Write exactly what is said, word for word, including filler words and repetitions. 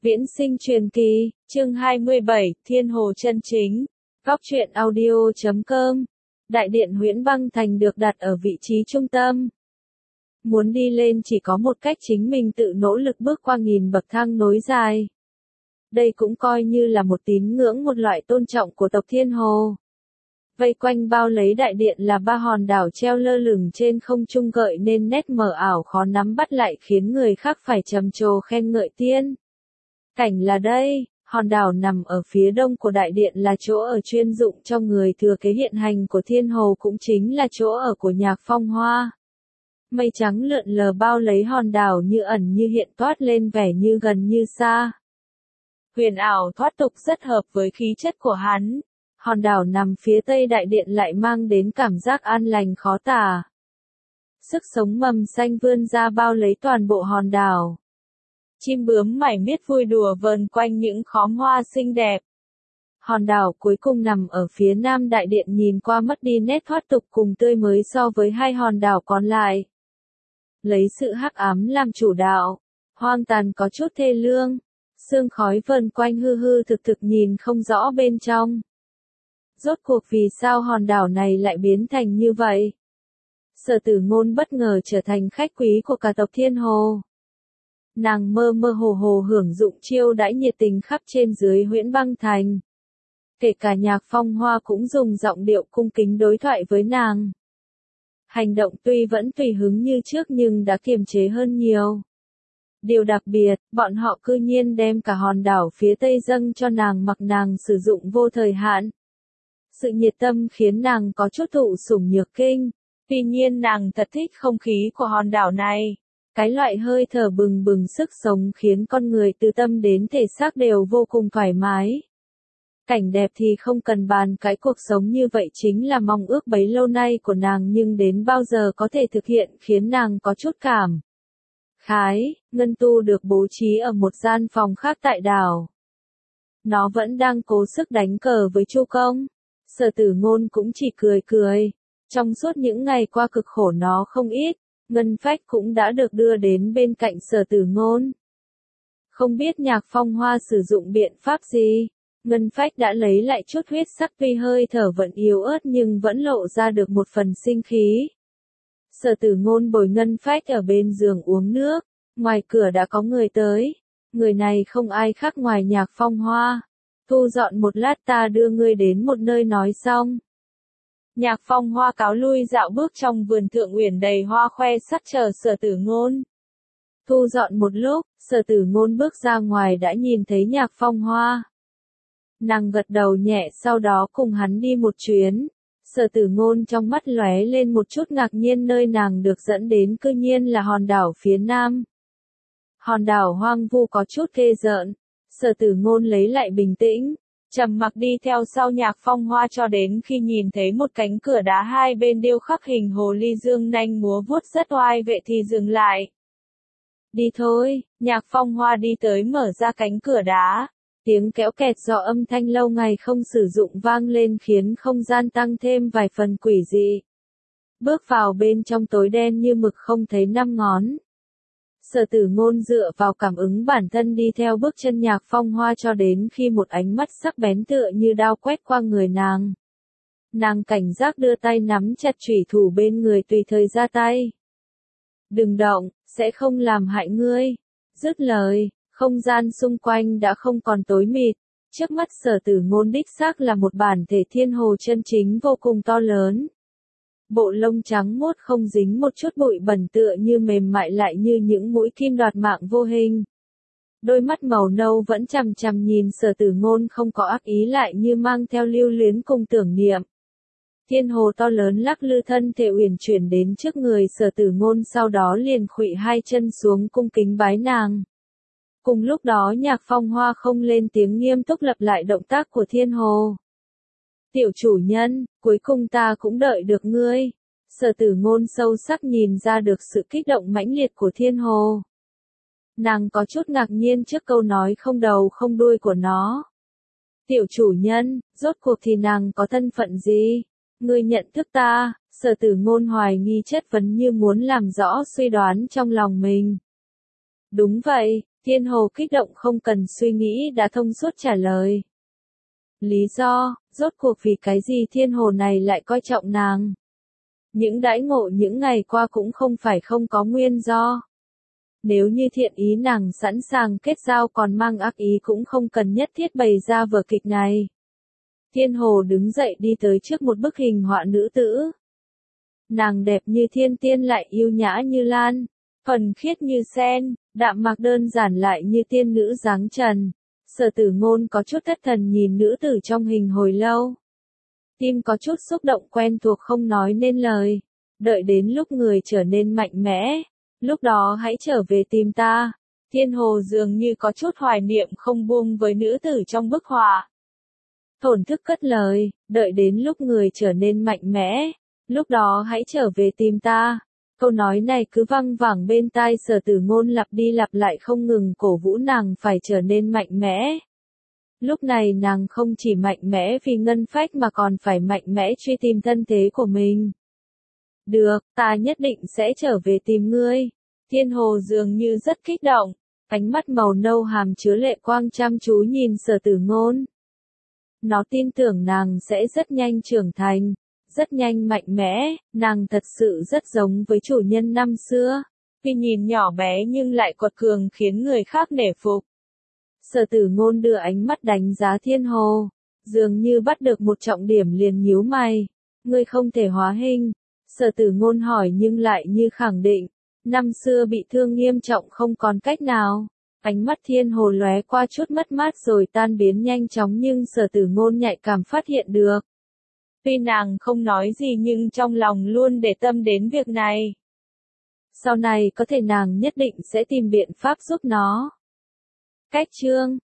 Viễn sinh truyền kỳ, chương hai mươi bảy, Thiên Hồ chân chính. Góc truyện audio chấm com. Đại điện Huyễn Băng Thành được đặt ở vị trí trung tâm. Muốn đi lên chỉ có một cách, chính mình tự nỗ lực bước qua nghìn bậc thang nối dài. Đây cũng coi như là một tín ngưỡng, một loại tôn trọng của tộc Thiên Hồ. Vây quanh bao lấy đại điện là ba hòn đảo treo lơ lửng trên không trung, gợi nên nét mờ ảo khó nắm bắt, lại khiến người khác phải trầm trồ khen ngợi tiên. Cảnh là đây, hòn đảo nằm ở phía đông của đại điện là chỗ ở chuyên dụng cho người thừa kế hiện hành của Thiên Hồ, cũng chính là chỗ ở của Nhạc Phong Hoa. Mây trắng lượn lờ bao lấy hòn đảo, như ẩn như hiện, toát lên vẻ như gần như xa. Huyền ảo thoát tục, rất hợp với khí chất của hắn. Hòn đảo nằm phía tây đại điện lại mang đến cảm giác an lành khó tả. Sức sống mầm xanh vươn ra bao lấy toàn bộ hòn đảo. Chim bướm mải miết vui đùa vờn quanh những khóm hoa xinh đẹp. Hòn đảo cuối cùng nằm ở phía nam đại điện, nhìn qua mất đi nét thoát tục cùng tươi mới so với hai hòn đảo còn lại. Lấy sự hắc ám làm chủ đạo, hoang tàn có chút thê lương, sương khói vờn quanh hư hư thực thực, nhìn không rõ bên trong. Rốt cuộc vì sao hòn đảo này lại biến thành như vậy? Sở Tử Ngôn bất ngờ trở thành khách quý của cả tộc Thiên Hồ. Nàng mơ mơ hồ hồ hưởng dụng chiêu đãi nhiệt tình khắp trên dưới Huyễn Băng Thành. Kể cả Nhạc Phong Hoa cũng dùng giọng điệu cung kính đối thoại với nàng. Hành động tuy vẫn tùy hứng như trước nhưng đã kiềm chế hơn nhiều. Điều đặc biệt, bọn họ cư nhiên đem cả hòn đảo phía tây dâng cho nàng, mặc nàng sử dụng vô thời hạn. Sự nhiệt tâm khiến nàng có chút thụ sủng nhược kinh. Tuy nhiên nàng thật thích không khí của hòn đảo này. Cái loại hơi thở bừng bừng sức sống khiến con người từ tâm đến thể xác đều vô cùng thoải mái. Cảnh đẹp thì không cần bàn, cái cuộc sống như vậy chính là mong ước bấy lâu nay của nàng, nhưng đến bao giờ có thể thực hiện khiến nàng có chút cảm khái. Ngân Tu được bố trí ở một gian phòng khác tại đảo. Nó vẫn đang cố sức đánh cờ với Chu Công. Sở Tử Ngôn cũng chỉ cười cười. Trong suốt những ngày qua cực khổ nó không ít, Ngân Phách cũng đã được đưa đến bên cạnh Sở Tử Ngôn. Không biết Nhạc Phong Hoa sử dụng biện pháp gì, Ngân Phách đã lấy lại chút huyết sắc, tuy hơi thở vẫn yếu ớt nhưng vẫn lộ ra được một phần sinh khí. Sở Tử Ngôn bồi Ngân Phách ở bên giường uống nước, ngoài cửa đã có người tới. Người này không ai khác ngoài Nhạc Phong Hoa. Thu dọn một lát, ta đưa ngươi đến một nơi nói xong. Nhạc Phong Hoa cáo lui dạo bước trong vườn Thượng Uyển đầy hoa khoe sắc chờ Sở Tử Ngôn. Thu dọn một lúc, Sở Tử Ngôn bước ra ngoài đã nhìn thấy Nhạc Phong Hoa. Nàng gật đầu nhẹ, sau đó cùng hắn đi một chuyến. Sở Tử Ngôn trong mắt lóe lên một chút ngạc nhiên, nơi nàng được dẫn đến cư nhiên là hòn đảo phía nam. Hòn đảo hoang vu có chút ghê rợn. Sở Tử Ngôn lấy lại bình tĩnh, trầm mặc đi theo sau Nhạc Phong Hoa cho đến khi nhìn thấy một cánh cửa đá hai bên điêu khắc hình hồ ly dương nanh múa vuốt rất oai vệ thì dừng lại. Đi thôi, Nhạc Phong Hoa đi tới mở ra cánh cửa đá. Tiếng kéo kẹt do âm thanh lâu ngày không sử dụng vang lên khiến không gian tăng thêm vài phần quỷ dị. Bước vào bên trong tối đen như mực không thấy năm ngón. Sở Tử Ngôn dựa vào cảm ứng bản thân đi theo bước chân Nhạc Phong Hoa cho đến khi một ánh mắt sắc bén tựa như đao quét qua người nàng. Nàng cảnh giác đưa tay nắm chặt chủy thủ bên người, tùy thời ra tay. Đừng động, sẽ không làm hại ngươi. Dứt lời, không gian xung quanh đã không còn tối mịt. Trước mắt Sở Tử Ngôn đích xác là một bản thể Thiên Hồ chân chính vô cùng to lớn. Bộ lông trắng muốt không dính một chút bụi bẩn, tựa như mềm mại lại như những mũi kim đoạt mạng vô hình. Đôi mắt màu nâu vẫn chằm chằm nhìn Sở Tử Ngôn, không có ác ý, lại như mang theo lưu luyến cùng tưởng niệm. Thiên Hồ to lớn lắc lư thân thể uyển chuyển đến trước người Sở Tử Ngôn, sau đó liền khuỵu hai chân xuống cung kính bái nàng. Cùng lúc đó Nhạc Phong Hoa không lên tiếng, nghiêm túc lặp lại động tác của Thiên Hồ. Tiểu chủ nhân, cuối cùng ta cũng đợi được ngươi. Sở Tử Ngôn sâu sắc nhìn ra được sự kích động mãnh liệt của Thiên Hồ. Nàng có chút ngạc nhiên trước câu nói không đầu không đuôi của nó. Tiểu chủ nhân, rốt cuộc thì nàng có thân phận gì? Ngươi nhận thức ta? Sở Tử Ngôn hoài nghi chất vấn, như muốn làm rõ suy đoán trong lòng mình. Đúng vậy, Thiên Hồ kích động không cần suy nghĩ đã thông suốt trả lời. Lý do, rốt cuộc vì cái gì Thiên Hồ này lại coi trọng nàng? Những đãi ngộ những ngày qua cũng không phải không có nguyên do. Nếu như thiện ý nàng sẵn sàng kết giao còn mang ác ý cũng không cần nhất thiết bày ra vở kịch này. Thiên Hồ đứng dậy đi tới trước một bức hình họa nữ tử. Nàng đẹp như thiên tiên lại yêu nhã như lan, thuần khiết như sen, đạm mạc đơn giản lại như tiên nữ dáng trần. Sở Tử Ngôn có chút thất thần nhìn nữ tử trong hình hồi lâu. Tim có chút xúc động quen thuộc không nói nên lời. Đợi đến lúc người trở nên mạnh mẽ, lúc đó hãy trở về tìm ta. Thiên Hồ dường như có chút hoài niệm không buông với nữ tử trong bức họa. Thổn thức cất lời, đợi đến lúc người trở nên mạnh mẽ, lúc đó hãy trở về tìm ta. Câu nói này cứ văng vẳng bên tai Sở Tử Ngôn lặp đi lặp lại không ngừng cổ vũ nàng phải trở nên mạnh mẽ. Lúc này nàng không chỉ mạnh mẽ vì ngân phách mà còn phải mạnh mẽ truy tìm thân thế của mình. Được, ta nhất định sẽ trở về tìm ngươi. Thiên Hồ dường như rất kích động, ánh mắt màu nâu hàm chứa lệ quang chăm chú nhìn Sở Tử Ngôn. Nó tin tưởng nàng sẽ rất nhanh trưởng thành, rất nhanh mạnh mẽ, nàng thật sự rất giống với chủ nhân năm xưa. Khi nhìn nhỏ bé nhưng lại quật cường khiến người khác nể phục. Sở Tử Ngôn đưa ánh mắt đánh giá Thiên Hồ, dường như bắt được một trọng điểm liền nhíu mày. Ngươi không thể hóa hình. Sở Tử Ngôn hỏi nhưng lại như khẳng định. Năm xưa bị thương nghiêm trọng không còn cách nào. Ánh mắt Thiên Hồ lóe qua chút mất mát rồi tan biến nhanh chóng nhưng Sở Tử Ngôn nhạy cảm phát hiện được. Tuy nàng không nói gì nhưng trong lòng luôn để tâm đến việc này. Sau này có thể nàng nhất định sẽ tìm biện pháp giúp nó. Cách chương